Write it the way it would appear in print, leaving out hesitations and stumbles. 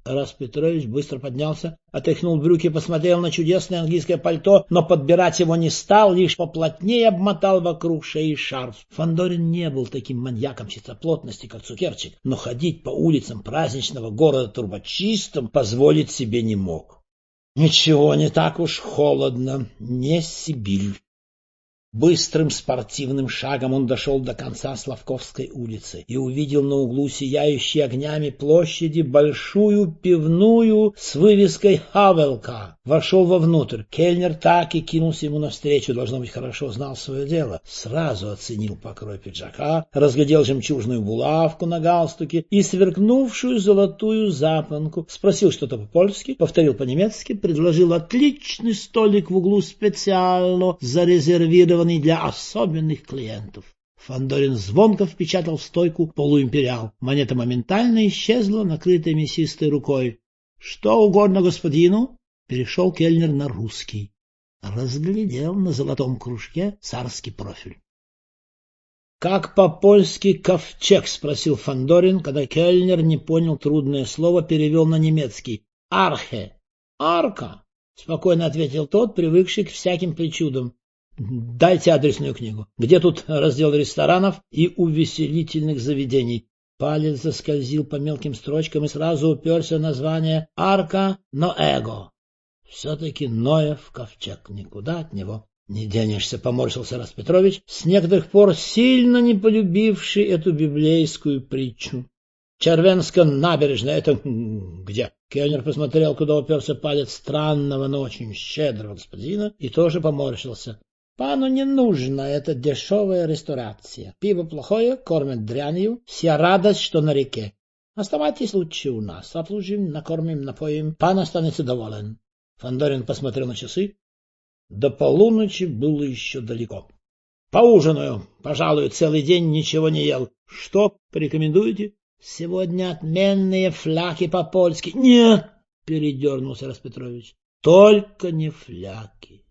Тарас Петрович быстро поднялся, отряхнул брюки, посмотрел на чудесное английское пальто, но подбирать его не стал, лишь поплотнее обмотал вокруг шеи шарф. Фандорин не был таким маньяком чистоплотности, как Цукерчик, но ходить по улицам праздничного города трубочистом позволить себе не мог. Ничего, не так уж холодно, не Сибирь. Быстрым спортивным шагом он дошел до конца Славковской улицы и увидел на углу сияющей огнями площади большую пивную с вывеской «Хавелка». Вошел вовнутрь. Кельнер так и кинулся ему навстречу, должно быть, хорошо знал свое дело. Сразу оценил покрой пиджака, разглядел жемчужную булавку на галстуке и сверкнувшую золотую запонку. Спросил что-то по-польски, повторил по-немецки, предложил отличный столик в углу специально зарезервированный для особенных клиентов. Фандорин звонко впечатал в стойку полуимпериал. Монета моментально исчезла, накрытая мясистой рукой. — Что угодно господину? — перешел кельнер на русский. Разглядел на золотом кружке царский профиль. — Как по-польски ковчег? — спросил Фандорин, когда кельнер не понял трудное слово, перевел на немецкий. — Архе. — Арка, — спокойно ответил тот, привыкший к всяким причудам. — Дайте адресную книгу. Где тут раздел ресторанов и увеселительных заведений? Палец заскользил по мелким строчкам и сразу уперся в название «Арка Ноэго». Все-таки Ноев ковчег, никуда от него не денешься, поморщился Тарас Петрович, с некоторых пор сильно не полюбивший эту библейскую притчу. Червенская набережная — это где? Кельнер посмотрел, куда уперся палец странного, но очень щедрого господина, и тоже поморщился. Пану не нужна эта дешевая ресторация. Пиво плохое, кормят дрянью, вся радость, что на реке. Оставайтесь лучше у нас, обслужим, накормим, напоим, пан останется доволен. Фандорин посмотрел на часы. До полуночи было еще далеко. — Поужинаю. Пожалуй, целый день ничего не ел. Что порекомендуете? — Сегодня отменные фляки по-польски. — Нет, — передернулся Тарас Петрович, — только не фляки.